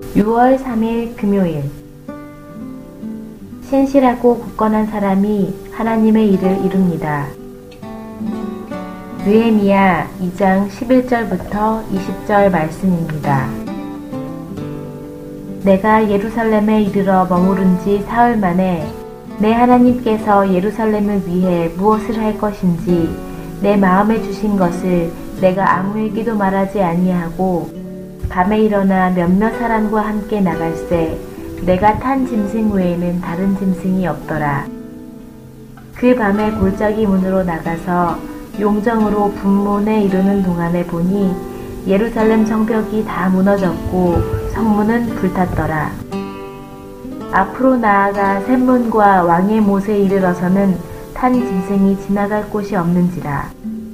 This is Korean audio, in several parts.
6월 3일 금요일. 신실하고 굳건한 사람이 하나님의 일을 이룹니다. 느헤미야 2장 11절부터 20절 말씀입니다. 내가 예루살렘에 이르러 머무른 지 사흘 만에 내 하나님께서 예루살렘을 위해 무엇을 할 것인지 내 마음에 주신 것을 내가 아무에게도 말하지 아니하고 밤에 일어나 몇몇 사람과 함께 나갈새 내가 탄 짐승 외에는 다른 짐승이 없더라. 그 밤에 골짜기 문으로 나가서 용정으로 분문에 이르는 동안에 보니 예루살렘 성벽이 다 무너졌고 성문은 불탔더라. 앞으로 나아가 샘문과 왕의 못에 이르러서는 탄 짐승이 지나갈 곳이 없는지라.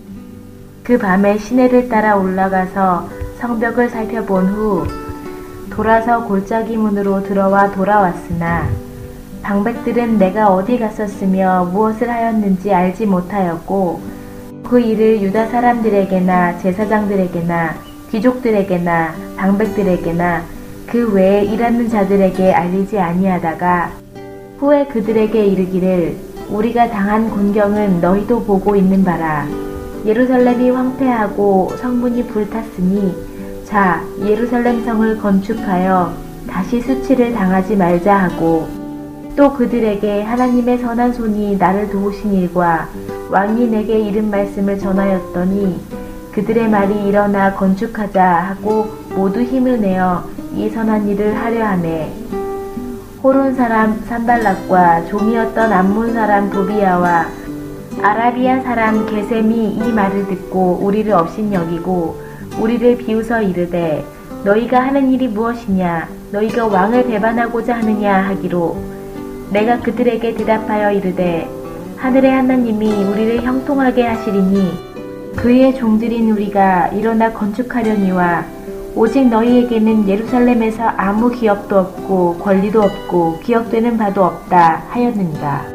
그 밤에 시내를 따라 올라가서 성벽을 살펴본 후 돌아서 골짜기 문으로 들어와 돌아왔으나 방백들은 내가 어디 갔었으며 무엇을 하였는지 알지 못하였고 그 일을 유다 사람들에게나 제사장들에게나 귀족들에게나 방백들에게나 그 외에 일하는 자들에게 알리지 아니하다가 후에 그들에게 이르기를 우리가 당한 곤경은 너희도 보고 있는 바라. 예루살렘이 황폐하고 성문이 불탔으니 자 예루살렘 성을 건축하여 다시 수치를 당하지 말자 하고 또 그들에게 하나님의 선한 손이 나를 도우신 일과 왕이 내게 이른 말씀을 전하였더니 그들의 말이 일어나 건축하자 하고 모두 힘을 내어 이 선한 일을 하려 하매 호론 사람 산발락과 종이었던 암몬 사람 도비야와 아라비아 사람 게셈이 이 말을 듣고 우리를 업신여기고 우리를 비웃어 이르되 너희가 하는 일이 무엇이냐 너희가 왕을 배반하고자 하느냐 하기로 내가 그들에게 대답하여 이르되 하늘의 하나님이 우리를 형통하게 하시리니 그의 종들인 우리가 일어나 건축하려니와 오직 너희에게는 예루살렘에서 아무 기업도 없고 권리도 없고 기억되는 바도 없다 하였느니라.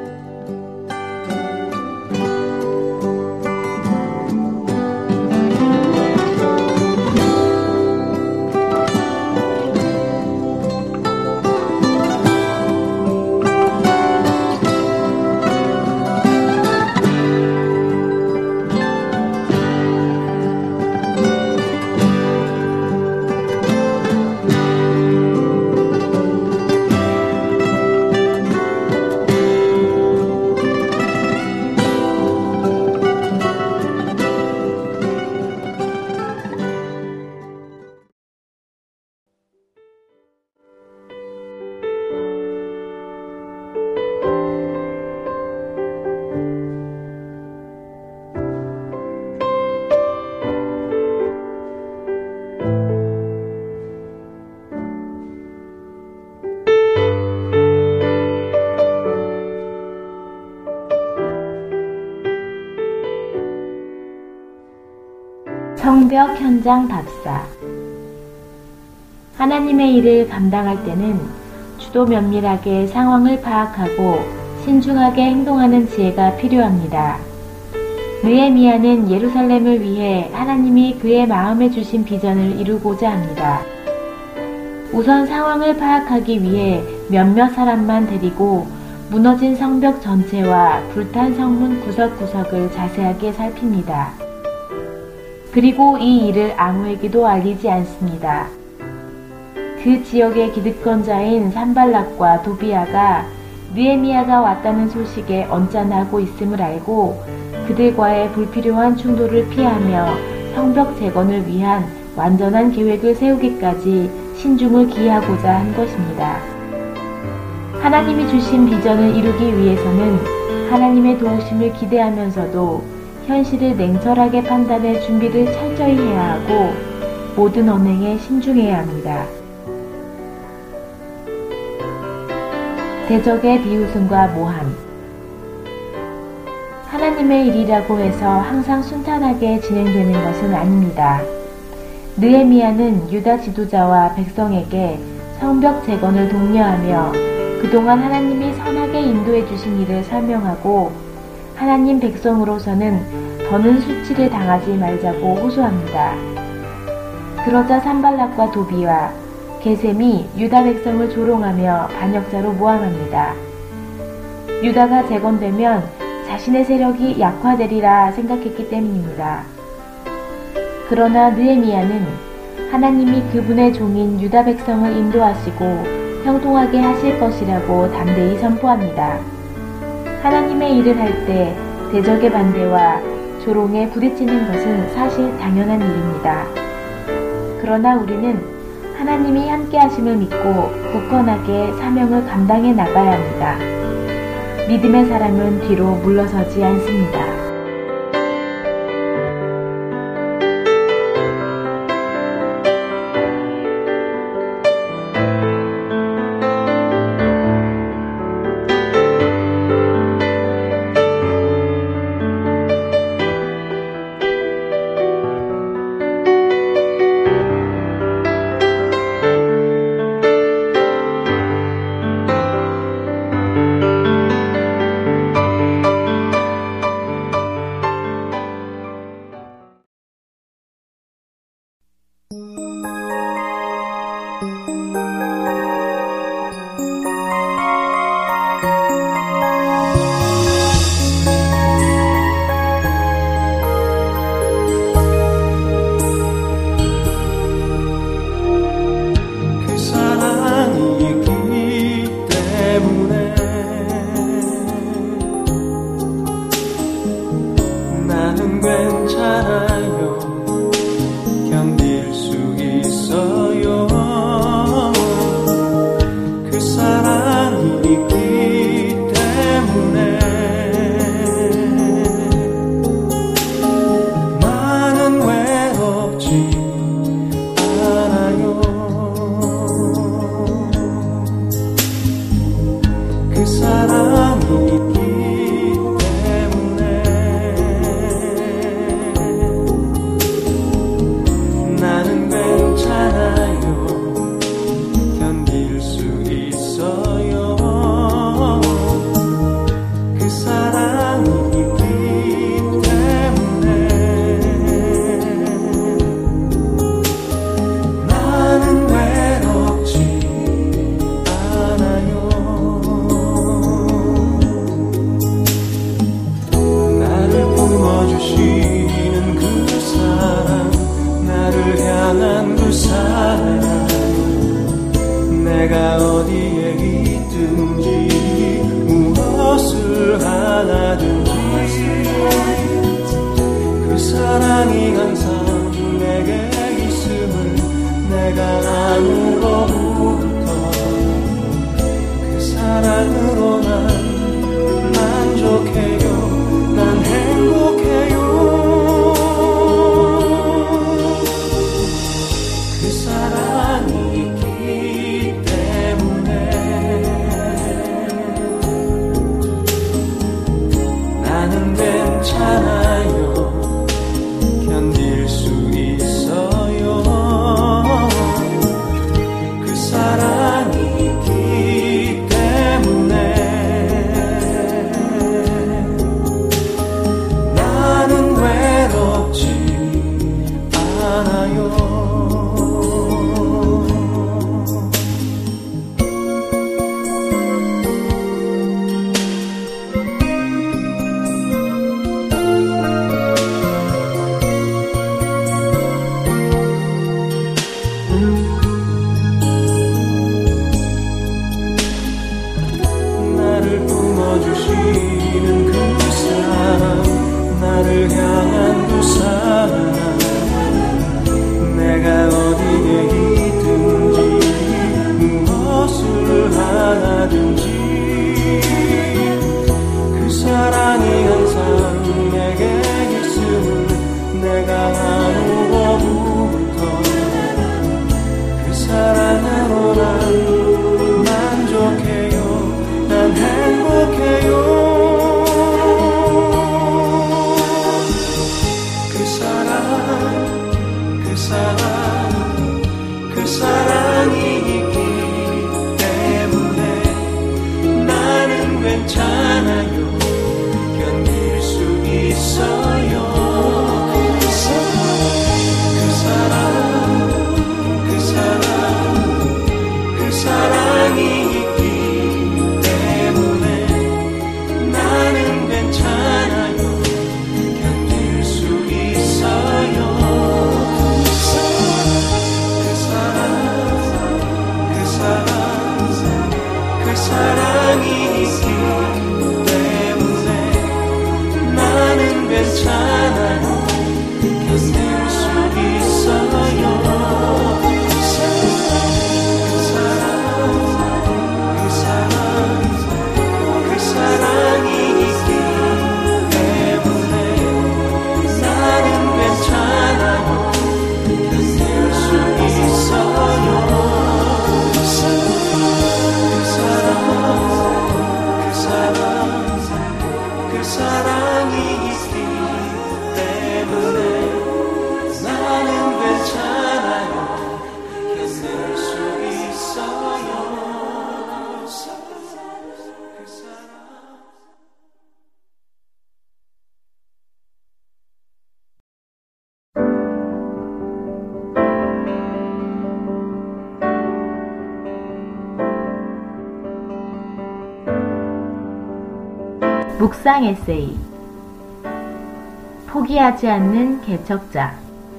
성벽 현장 답사. 하나님의 일을 감당할 때는 주도 면밀하게 상황을 파악하고 신중하게 행동하는 지혜가 필요합니다. 느헤미야는 예루살렘을 위해 하나님이 그의 마음에 주신 비전을 이루고자 합니다. 우선 상황을 파악하기 위해 몇몇 사람만 데리고 무너진 성벽 전체와 불탄 성문 구석구석을 자세하게 살핍니다. 그리고 이 일을 아무에게도 알리지 않습니다. 그 지역의 기득권자인 산발락과 도비야가 느헤미야가 왔다는 소식에 언짢아하고 있음을 알고 그들과의 불필요한 충돌을 피하며 성벽 재건을 위한 완전한 계획을 세우기까지 신중을 기하고자 한 것입니다. 하나님이 주신 비전을 이루기 위해서는 하나님의 도우심을 기대하면서도 현실을 냉철하게 판단해 준비를 철저히 해야 하고 모든 언행에 신중해야 합니다. 대적의 비웃음과 모함. 하나님의 일이라고 해서 항상 순탄하게 진행되는 것은 아닙니다. 느헤미야는 유다 지도자와 백성에게 성벽 재건을 독려하며 그동안 하나님이 선하게 인도해 주신 일을 설명하고 하나님 백성으로서는 더는 수치를 당하지 말자고 호소합니다. 그러자 산발락과 도비와 게셈이 유다 백성을 조롱하며 반역자로 모함합니다. 유다가 재건되면 자신의 세력이 약화되리라 생각했기 때문입니다. 그러나 느헤미야는 하나님이 그분의 종인 유다 백성을 인도하시고 형통하게 하실 것이라고 담대히 선포합니다. 하나님의 일을 할 때 대적의 반대와 조롱에 부딪히는 것은 사실 당연한 일입니다. 그러나 우리는 하나님이 함께 하심을 믿고 굳건하게 사명을 감당해 나가야 합니다. 믿음의 사람은 뒤로 물러서지 않습니다. 묵상 에세이 포기하지 않는 개척자.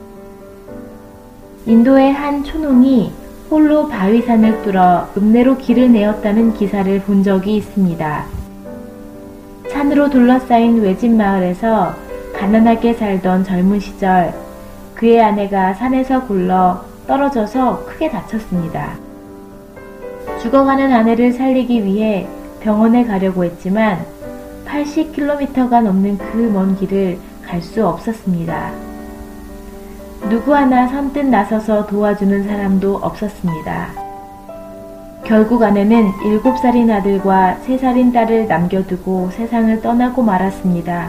인도의 한 촌농이 홀로 바위산을 뚫어 읍내로 길을 내었다는 기사를 본 적이 있습니다. 산으로 둘러싸인 외진 마을에서 가난하게 살던 젊은 시절 그의 아내가 산에서 굴러 떨어져서 크게 다쳤습니다. 죽어가는 아내를 살리기 위해 병원에 가려고 했지만 80km가 넘는 그 먼 길을 갈 수 없었습니다. 누구 하나 선뜻 나서서 도와주는 사람도 없었습니다. 결국 아내는 7살인 아들과 3살인 딸을 남겨두고 세상을 떠나고 말았습니다.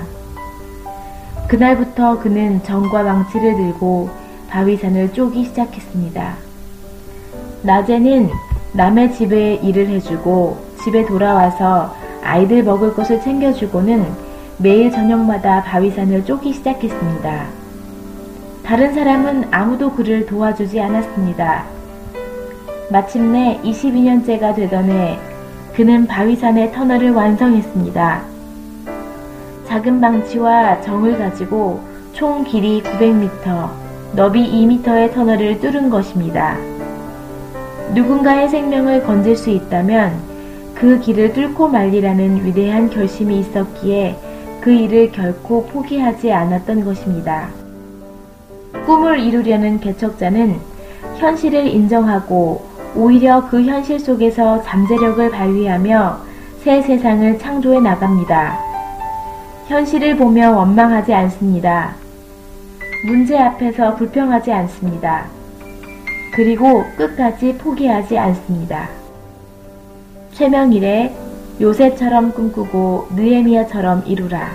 그날부터 그는 정과 망치를 들고 바위산을 쪼기 시작했습니다. 낮에는 남의 집에 일을 해주고 집에 돌아와서 아이들 먹을 것을 챙겨주고는 매일 저녁마다 바위산을 쪼기 시작했습니다. 다른 사람은 아무도 그를 도와주지 않았습니다. 마침내 22년째가 되던 해 그는 바위산의 터널을 완성했습니다. 작은 망치와 정을 가지고 총 길이 900m, 너비 2m의 터널을 뚫은 것입니다. 누군가의 생명을 건질 수 있다면 그 길을 뚫고 말리라는 위대한 결심이 있었기에 그 일을 결코 포기하지 않았던 것입니다. 꿈을 이루려는 개척자는 현실을 인정하고 오히려 그 현실 속에서 잠재력을 발휘하며 새 세상을 창조해 나갑니다. 현실을 보며 원망하지 않습니다. 문제 앞에서 불평하지 않습니다. 그리고 끝까지 포기하지 않습니다. 최명일의 요새처럼 꿈꾸고 느헤미야처럼 이루라.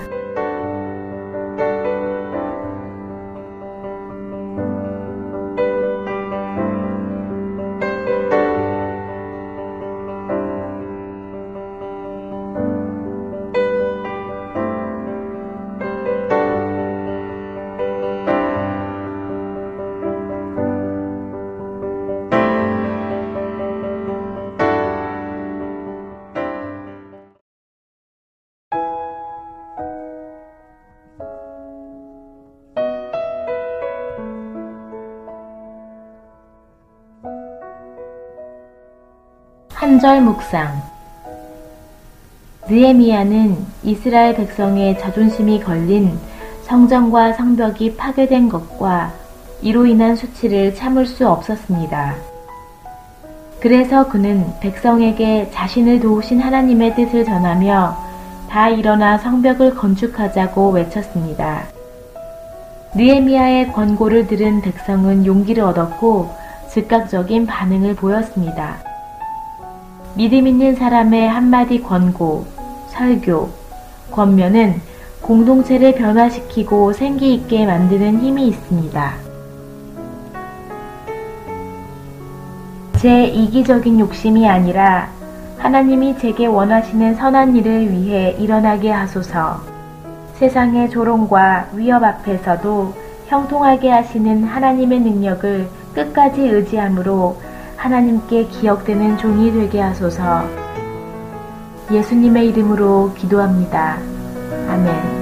한절 묵상. 느헤미야는 이스라엘 백성의 자존심이 걸린 성전과 성벽이 파괴된 것과 이로 인한 수치를 참을 수 없었습니다. 그래서 그는 백성에게 자신을 도우신 하나님의 뜻을 전하며 다 일어나 성벽을 건축하자고 외쳤습니다. 느헤미야의 권고를 들은 백성은 용기를 얻었고 즉각적인 반응을 보였습니다. 믿음 있는 사람의 한마디 권고, 설교, 권면은 공동체를 변화시키고 생기 있게 만드는 힘이 있습니다. 제 이기적인 욕심이 아니라 하나님이 제게 원하시는 선한 일을 위해 일어나게 하소서. 세상의 조롱과 위협 앞에서도 형통하게 하시는 하나님의 능력을 끝까지 의지함으로 하나님께 기억되는 종이 되게 하소서. 예수님의 이름으로 기도합니다. 아멘.